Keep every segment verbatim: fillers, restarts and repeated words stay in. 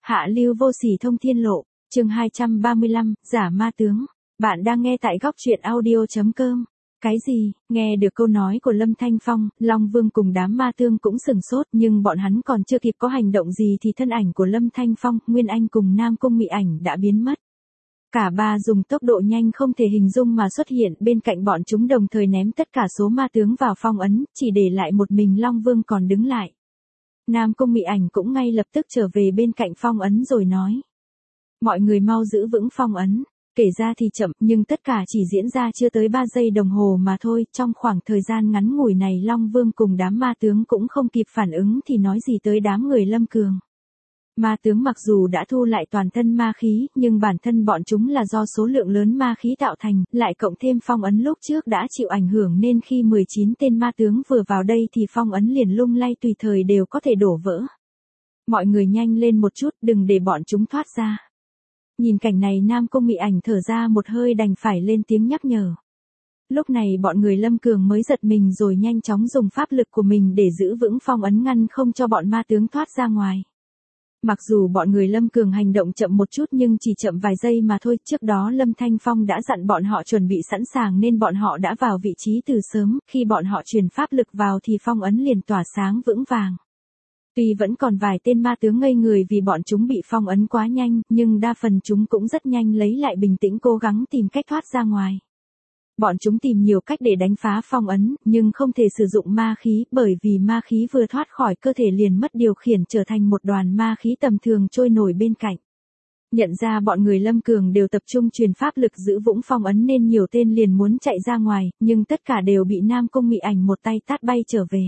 Hạ lưu vô sỉ thông thiên lộ, chương hai trăm ba mươi lăm, giả ma tướng. Bạn đang nghe tại góc truyện audio chấm com. Cái gì? Nghe được câu nói của Lâm Thanh Phong, Long Vương cùng đám ma tướng cũng sửng sốt, nhưng bọn hắn còn chưa kịp có hành động gì thì thân ảnh của Lâm Thanh Phong, Nguyên Anh cùng Nam Cung Mị Ảnh đã biến mất. Cả ba dùng tốc độ nhanh không thể hình dung mà xuất hiện bên cạnh bọn chúng, đồng thời ném tất cả số ma tướng vào phong ấn, chỉ để lại một mình Long Vương còn đứng lại. Nam Cung Mị Ảnh cũng ngay lập tức trở về bên cạnh phong ấn rồi nói: mọi người mau giữ vững phong ấn. Kể ra thì chậm, nhưng tất cả chỉ diễn ra chưa tới ba giây đồng hồ mà thôi. Trong khoảng thời gian ngắn ngủi này, Long Vương cùng đám ma tướng cũng không kịp phản ứng thì nói gì tới đám người Lâm Cường. Ma tướng mặc dù đã thu lại toàn thân ma khí, nhưng bản thân bọn chúng là do số lượng lớn ma khí tạo thành, lại cộng thêm phong ấn lúc trước đã chịu ảnh hưởng, nên khi mười chín tên ma tướng vừa vào đây thì phong ấn liền lung lay, tùy thời đều có thể đổ vỡ. Mọi người nhanh lên một chút, đừng để bọn chúng thoát ra. Nhìn cảnh này, Nam Cung Mị Ảnh thở ra một hơi, đành phải lên tiếng nhắc nhở. Lúc này bọn người Lâm Cường mới giật mình rồi nhanh chóng dùng pháp lực của mình để giữ vững phong ấn, ngăn không cho bọn ma tướng thoát ra ngoài. Mặc dù bọn người Lâm Cường hành động chậm một chút nhưng chỉ chậm vài giây mà thôi, trước đó Lâm Thanh Phong đã dặn bọn họ chuẩn bị sẵn sàng nên bọn họ đã vào vị trí từ sớm, khi bọn họ truyền pháp lực vào thì phong ấn liền tỏa sáng vững vàng. Tuy vẫn còn vài tên ma tướng ngây người vì bọn chúng bị phong ấn quá nhanh, nhưng đa phần chúng cũng rất nhanh lấy lại bình tĩnh, cố gắng tìm cách thoát ra ngoài. Bọn chúng tìm nhiều cách để đánh phá phong ấn, nhưng không thể sử dụng ma khí, bởi vì ma khí vừa thoát khỏi cơ thể liền mất điều khiển, trở thành một đoàn ma khí tầm thường trôi nổi bên cạnh. Nhận ra bọn người Lâm Cường đều tập trung truyền pháp lực giữ vững phong ấn nên nhiều tên liền muốn chạy ra ngoài, nhưng tất cả đều bị Nam Cung Mị Ảnh một tay tát bay trở về.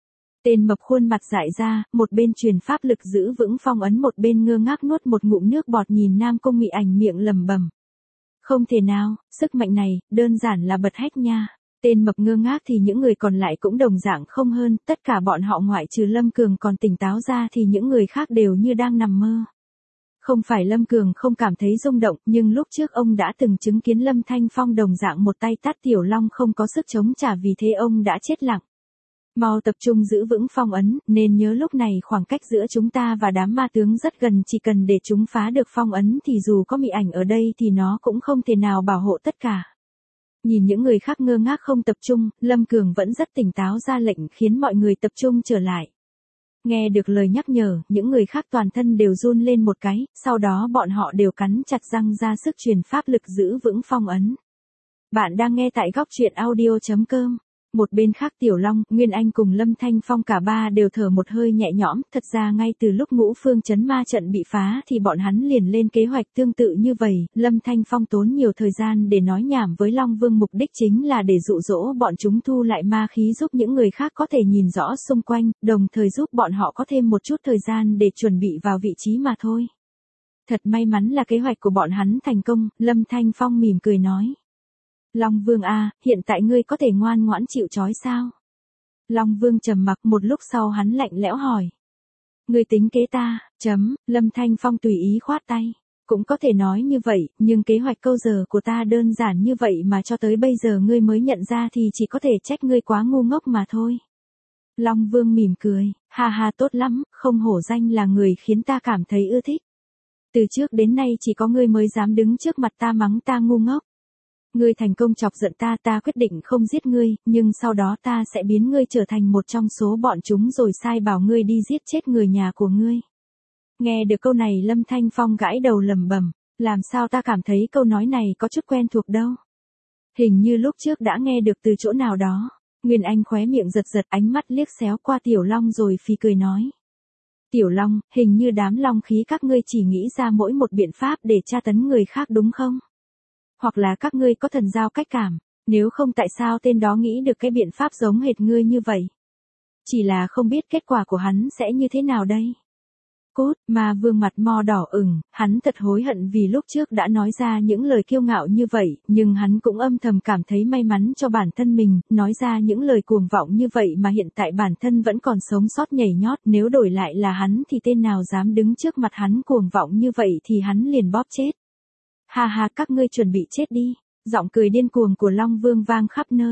Tên mập khuôn mặt dại ra, một bên truyền pháp lực giữ vững phong ấn, một bên ngơ ngác nuốt một ngụm nước bọt, nhìn Nam Cung Mị Ảnh miệng lẩm bẩm: không thể nào, sức mạnh này, đơn giản là bật hách nha. Tên mập ngơ ngác thì những người còn lại cũng đồng dạng không hơn, tất cả bọn họ ngoại trừ Lâm Cường còn tỉnh táo ra thì những người khác đều như đang nằm mơ. Không phải Lâm Cường không cảm thấy rung động, nhưng lúc trước ông đã từng chứng kiến Lâm Thanh Phong đồng dạng một tay tát Tiểu Long không có sức chống trả, vì thế ông đã chết lặng. Mau tập trung giữ vững phong ấn, nên nhớ lúc này khoảng cách giữa chúng ta và đám ma tướng rất gần, chỉ cần để chúng phá được phong ấn thì dù có Mị Ảnh ở đây thì nó cũng không thể nào bảo hộ tất cả. Nhìn những người khác ngơ ngác không tập trung, Lâm Cường vẫn rất tỉnh táo ra lệnh khiến mọi người tập trung trở lại. Nghe được lời nhắc nhở, những người khác toàn thân đều run lên một cái, sau đó bọn họ đều cắn chặt răng ra sức truyền pháp lực giữ vững phong ấn. Bạn đang nghe tại góc truyện audio chấm com. Một bên khác, Tiểu Long, Nguyên Anh cùng Lâm Thanh Phong cả ba đều thở một hơi nhẹ nhõm, thật ra ngay từ lúc Ngũ Phương Chấn Ma trận bị phá thì bọn hắn liền lên kế hoạch tương tự như vậy. Lâm Thanh Phong tốn nhiều thời gian để nói nhảm với Long Vương, mục đích chính là để dụ dỗ bọn chúng thu lại ma khí, giúp những người khác có thể nhìn rõ xung quanh, đồng thời giúp bọn họ có thêm một chút thời gian để chuẩn bị vào vị trí mà thôi. Thật may mắn là kế hoạch của bọn hắn thành công, Lâm Thanh Phong mỉm cười nói. Long Vương a, hiện tại ngươi có thể ngoan ngoãn chịu trói sao? Long Vương trầm mặc một lúc sau hắn lạnh lẽo hỏi. Ngươi tính kế ta, chấm, Lâm Thanh Phong tùy ý khoát tay. Cũng có thể nói như vậy, nhưng kế hoạch câu giờ của ta đơn giản như vậy mà cho tới bây giờ ngươi mới nhận ra thì chỉ có thể trách ngươi quá ngu ngốc mà thôi. Long Vương mỉm cười, ha ha, tốt lắm, không hổ danh là người khiến ta cảm thấy ưa thích. Từ trước đến nay chỉ có ngươi mới dám đứng trước mặt ta mắng ta ngu ngốc. Ngươi thành công chọc giận ta, ta quyết định không giết ngươi, nhưng sau đó ta sẽ biến ngươi trở thành một trong số bọn chúng rồi sai bảo ngươi đi giết chết người nhà của ngươi. Nghe được câu này, Lâm Thanh Phong gãi đầu lẩm bẩm, làm sao ta cảm thấy câu nói này có chút quen thuộc đâu. Hình như lúc trước đã nghe được từ chỗ nào đó. Nguyên Anh khóe miệng giật giật, ánh mắt liếc xéo qua Tiểu Long rồi phì cười nói. Tiểu Long, hình như đám long khí các ngươi chỉ nghĩ ra mỗi một biện pháp để tra tấn người khác đúng không? Hoặc là các ngươi có thần giao cách cảm, nếu không tại sao tên đó nghĩ được cái biện pháp giống hệt ngươi như vậy? Chỉ là không biết kết quả của hắn sẽ như thế nào đây? Cốt, Ma Vương mặt mo đỏ ửng, hắn thật hối hận vì lúc trước đã nói ra những lời kiêu ngạo như vậy, nhưng hắn cũng âm thầm cảm thấy may mắn cho bản thân mình, nói ra những lời cuồng vọng như vậy mà hiện tại bản thân vẫn còn sống sót nhảy nhót, nếu đổi lại là hắn thì tên nào dám đứng trước mặt hắn cuồng vọng như vậy thì hắn liền bóp chết. Ha ha, các ngươi chuẩn bị chết đi. Giọng cười điên cuồng của Long Vương vang khắp nơi.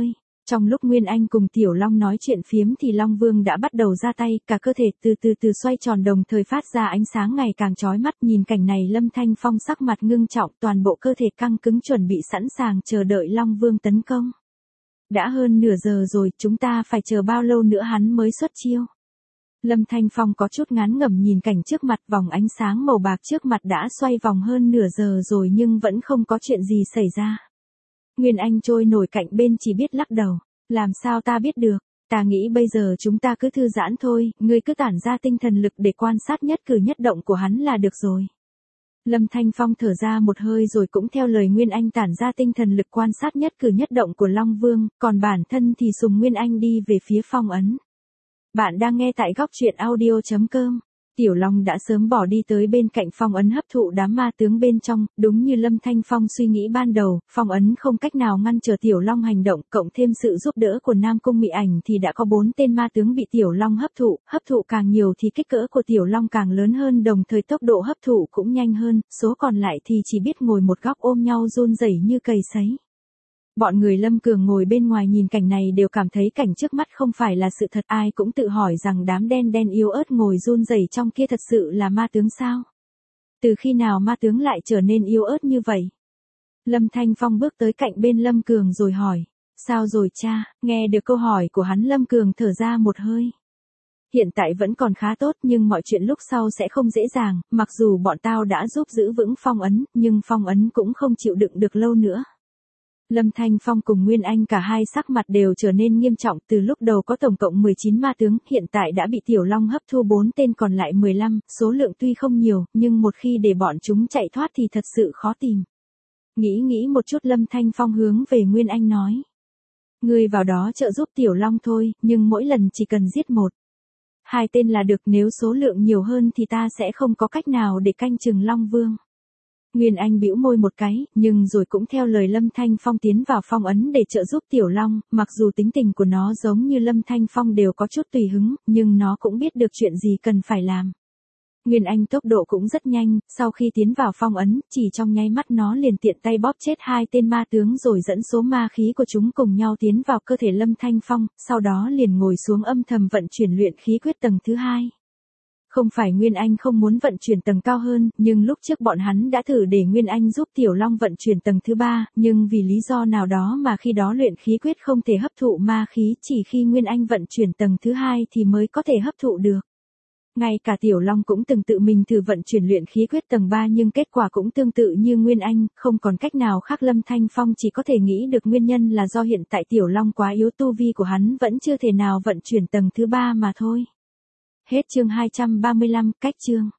Trong lúc Nguyên Anh cùng Tiểu Long nói chuyện phiếm thì Long Vương đã bắt đầu ra tay, cả cơ thể từ từ từ xoay tròn đồng thời phát ra ánh sáng ngày càng chói mắt. Nhìn cảnh này Lâm Thanh Phong sắc mặt ngưng trọng, toàn bộ cơ thể căng cứng chuẩn bị sẵn sàng chờ đợi Long Vương tấn công. Đã hơn nửa giờ rồi, chúng ta phải chờ bao lâu nữa hắn mới xuất chiêu? Lâm Thanh Phong có chút ngán ngẩm nhìn cảnh trước mặt, vòng ánh sáng màu bạc trước mặt đã xoay vòng hơn nửa giờ rồi nhưng vẫn không có chuyện gì xảy ra. Nguyên Anh trôi nổi cạnh bên chỉ biết lắc đầu, làm sao ta biết được, ta nghĩ bây giờ chúng ta cứ thư giãn thôi, ngươi cứ tản ra tinh thần lực để quan sát nhất cử nhất động của hắn là được rồi. Lâm Thanh Phong thở ra một hơi rồi cũng theo lời Nguyên Anh tản ra tinh thần lực quan sát nhất cử nhất động của Long Vương, còn bản thân thì sùng Nguyên Anh đi về phía phong ấn. Bạn đang nghe tại góc truyện audio chấm com. Tiểu Long đã sớm bỏ đi tới bên cạnh phong ấn hấp thụ đám ma tướng bên trong, đúng như Lâm Thanh Phong suy nghĩ ban đầu, phong ấn không cách nào ngăn trở Tiểu Long hành động, cộng thêm sự giúp đỡ của Nam Cung Mị Ảnh thì đã có bốn tên ma tướng bị Tiểu Long hấp thụ, hấp thụ càng nhiều thì kích cỡ của Tiểu Long càng lớn hơn, đồng thời tốc độ hấp thụ cũng nhanh hơn, số còn lại thì chỉ biết ngồi một góc ôm nhau run rẩy như cầy sấy. Bọn người Lâm Cường ngồi bên ngoài nhìn cảnh này đều cảm thấy cảnh trước mắt không phải là sự thật, ai cũng tự hỏi rằng đám đen đen yếu ớt ngồi run rẩy trong kia thật sự là ma tướng sao? Từ khi nào ma tướng lại trở nên yếu ớt như vậy? Lâm Thanh Phong bước tới cạnh bên Lâm Cường rồi hỏi, sao rồi cha? Nghe được câu hỏi của hắn Lâm Cường thở ra một hơi. Hiện tại vẫn còn khá tốt nhưng mọi chuyện lúc sau sẽ không dễ dàng, mặc dù bọn tao đã giúp giữ vững phong ấn, nhưng phong ấn cũng không chịu đựng được lâu nữa. Lâm Thanh Phong cùng Nguyên Anh cả hai sắc mặt đều trở nên nghiêm trọng, từ lúc đầu có tổng cộng mười chín ma tướng, hiện tại đã bị Tiểu Long hấp thu bốn tên còn lại mười lăm, số lượng tuy không nhiều, nhưng một khi để bọn chúng chạy thoát thì thật sự khó tìm. Nghĩ nghĩ một chút Lâm Thanh Phong hướng về Nguyên Anh nói. Ngươi vào đó trợ giúp Tiểu Long thôi, nhưng mỗi lần chỉ cần giết một. Hai tên là được, nếu số lượng nhiều hơn thì ta sẽ không có cách nào để canh chừng Long Vương. Nguyên Anh bĩu môi một cái, nhưng rồi cũng theo lời Lâm Thanh Phong tiến vào phong ấn để trợ giúp Tiểu Long, mặc dù tính tình của nó giống như Lâm Thanh Phong đều có chút tùy hứng, nhưng nó cũng biết được chuyện gì cần phải làm. Nguyên Anh tốc độ cũng rất nhanh, sau khi tiến vào phong ấn, chỉ trong nháy mắt nó liền tiện tay bóp chết hai tên ma tướng rồi dẫn số ma khí của chúng cùng nhau tiến vào cơ thể Lâm Thanh Phong, sau đó liền ngồi xuống âm thầm vận chuyển luyện khí quyết tầng thứ hai. Không phải Nguyên Anh không muốn vận chuyển tầng cao hơn, nhưng lúc trước bọn hắn đã thử để Nguyên Anh giúp Tiểu Long vận chuyển tầng thứ ba, nhưng vì lý do nào đó mà khi đó luyện khí quyết không thể hấp thụ ma khí, chỉ khi Nguyên Anh vận chuyển tầng thứ hai thì mới có thể hấp thụ được. Ngay cả Tiểu Long cũng từng tự mình thử vận chuyển luyện khí quyết tầng ba nhưng kết quả cũng tương tự như Nguyên Anh, không còn cách nào khác. Lâm Thanh Phong chỉ có thể nghĩ được nguyên nhân là do hiện tại Tiểu Long quá yếu, tu vi của hắn vẫn chưa thể nào vận chuyển tầng thứ ba mà thôi. Hết chương hai trăm ba mươi lăm, cách chương.